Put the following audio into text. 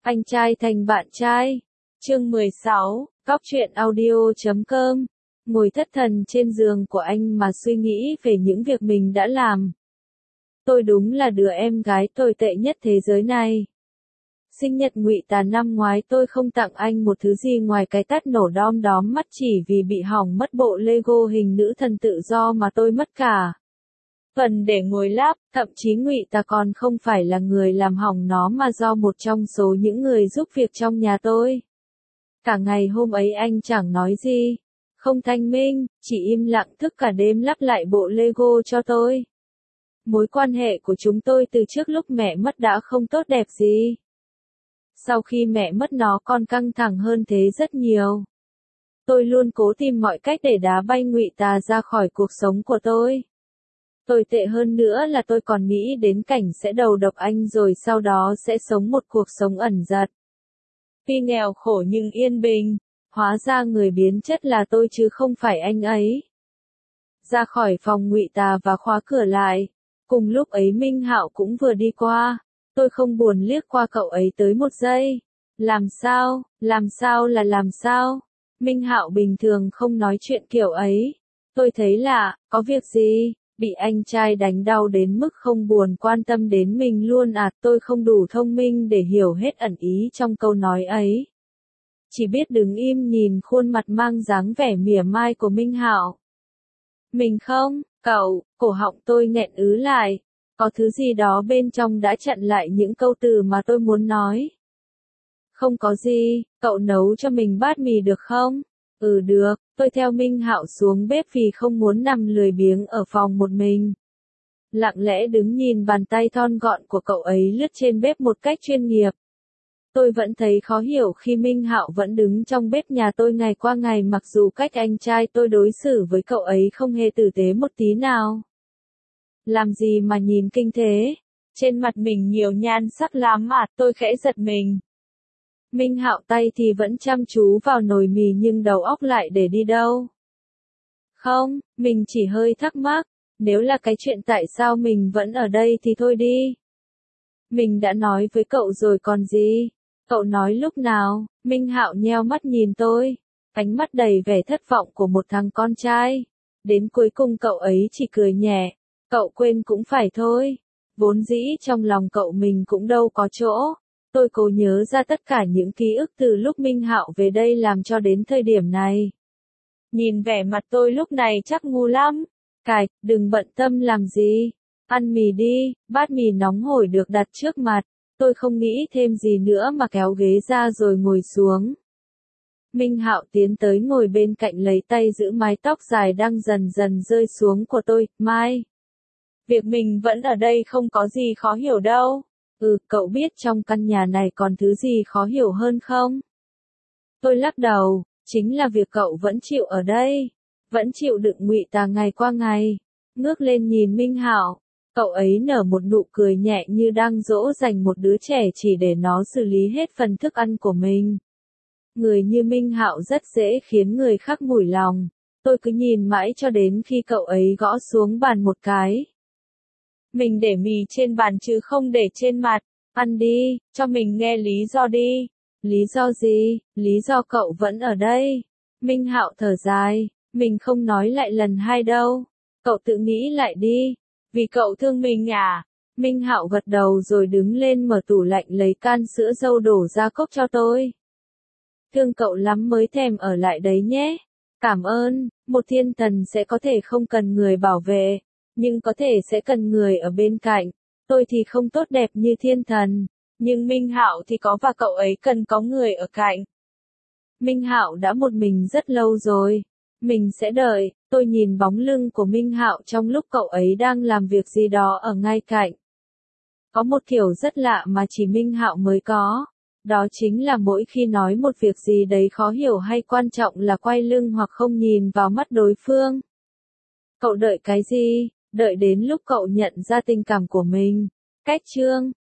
Anh trai thành bạn trai. Chương 16, Góc truyện audio.com. Ngồi thất thần trên giường của anh mà suy nghĩ về những việc mình đã làm. Tôi đúng là đứa em gái tồi tệ nhất thế giới này. Sinh nhật Ngụy Tà năm ngoái tôi không tặng anh một thứ gì ngoài cái tát nổ đom đóm mắt chỉ vì bị hỏng mất bộ Lego hình nữ thần tự do mà tôi mất cả phần để ngồi lắp, thậm chí Ngụy Tà còn không phải là người làm hỏng nó mà do một trong số những người giúp việc trong nhà tôi. Cả ngày hôm ấy anh chẳng nói gì, không thanh minh, chỉ im lặng thức cả đêm lắp lại bộ Lego cho tôi. Mối quan hệ của chúng tôi từ trước lúc mẹ mất đã không tốt đẹp gì. Sau khi mẹ mất nó còn căng thẳng hơn thế rất nhiều. Tôi luôn cố tìm mọi cách để đá bay Ngụy Tà ra khỏi cuộc sống của tôi. Tồi tệ hơn nữa là tôi còn nghĩ đến cảnh sẽ đầu độc anh rồi sau đó sẽ sống một cuộc sống ẩn dật. Tuy nghèo khổ nhưng yên bình, hóa ra người biến chất là tôi chứ không phải anh ấy. Ra khỏi phòng Ngụy Tà và khóa cửa lại. Cùng lúc ấy Minh Hạo cũng vừa đi qua. Tôi không buồn liếc qua cậu ấy tới một giây. Làm sao là làm sao? Minh Hạo bình thường không nói chuyện kiểu ấy. Tôi thấy lạ, có việc gì? Bị anh trai đánh đau đến mức không buồn quan tâm đến mình luôn à? Tôi không đủ thông minh để hiểu hết ẩn ý trong câu nói ấy. Chỉ biết đứng im nhìn khuôn mặt mang dáng vẻ mỉa mai của Minh Hạo. Mình không, cậu, cổ họng tôi nghẹn ứ lại. Có thứ gì đó bên trong đã chặn lại những câu từ mà tôi muốn nói. Không có gì, cậu nấu cho mình bát mì được không? Ừ được, tôi theo Minh Hạo xuống bếp vì không muốn nằm lười biếng ở phòng một mình. Lặng lẽ đứng nhìn bàn tay thon gọn của cậu ấy lướt trên bếp một cách chuyên nghiệp. Tôi vẫn thấy khó hiểu khi Minh Hạo vẫn đứng trong bếp nhà tôi ngày qua ngày mặc dù cách anh trai tôi đối xử với cậu ấy không hề tử tế một tí nào. Làm gì mà nhìn kinh thế? Trên mặt mình nhiều nhan sắc lắm à? Tôi khẽ giật mình. Minh Hạo tay thì vẫn chăm chú vào nồi mì nhưng đầu óc lại để đi đâu? Không, mình chỉ hơi thắc mắc. Nếu là cái chuyện tại sao mình vẫn ở đây thì thôi đi. Mình đã nói với cậu rồi còn gì? Cậu nói lúc nào? Minh Hạo nheo mắt nhìn tôi. Ánh mắt đầy vẻ thất vọng của một thằng con trai. Đến cuối cùng cậu ấy chỉ cười nhẹ. Cậu quên cũng phải thôi. Vốn dĩ trong lòng cậu mình cũng đâu có chỗ. Tôi cố nhớ ra tất cả những ký ức từ lúc Minh Hạo về đây làm cho đến thời điểm này. Nhìn vẻ mặt tôi lúc này chắc ngu lắm. Cải, đừng bận tâm làm gì. Ăn mì đi, bát mì nóng hổi được đặt trước mặt. Tôi không nghĩ thêm gì nữa mà kéo ghế ra rồi ngồi xuống. Minh Hạo tiến tới ngồi bên cạnh lấy tay giữ mái tóc dài đang dần dần rơi xuống của tôi. Mai. Việc mình vẫn ở đây không có gì khó hiểu đâu. Cậu biết trong căn nhà này còn thứ gì khó hiểu hơn không? Tôi lắc đầu, chính là việc cậu vẫn chịu ở đây. Vẫn chịu đựng Ngụy Tà ngày qua ngày. Ngước lên nhìn Minh Hạo. Cậu ấy nở một nụ cười nhẹ như đang dỗ dành một đứa trẻ chỉ để nó xử lý hết phần thức ăn của mình. Người như Minh Hạo rất dễ khiến người khác mủi lòng. Tôi cứ nhìn mãi cho đến khi cậu ấy gõ xuống bàn một cái. Mình để mì trên bàn chứ không để trên mặt. Ăn đi, cho mình nghe lý do đi. Lý do gì? Lý do cậu vẫn ở đây. Minh Hạo thở dài. Mình không nói lại lần hai đâu. Cậu tự nghĩ lại đi. Vì cậu thương mình à? Minh Hạo gật đầu rồi đứng lên mở tủ lạnh lấy can sữa dâu đổ ra cốc cho tôi. Thương cậu lắm mới thèm ở lại đấy nhé. Cảm ơn, một thiên thần sẽ có thể không cần người bảo vệ, nhưng có thể sẽ cần người ở bên cạnh. Tôi thì không tốt đẹp như thiên thần, nhưng Minh Hạo thì có và cậu ấy cần có người ở cạnh. Minh Hạo đã một mình rất lâu rồi. Mình sẽ đợi. Tôi nhìn bóng lưng của Minh Hạo trong lúc cậu ấy đang làm việc gì đó ở ngay cạnh. Có một kiểu rất lạ mà chỉ Minh Hạo mới có. Đó chính là mỗi khi nói một việc gì đấy khó hiểu hay quan trọng là quay lưng hoặc không nhìn vào mắt đối phương. Cậu đợi cái gì? Đợi đến lúc cậu nhận ra tình cảm của mình. Cách chương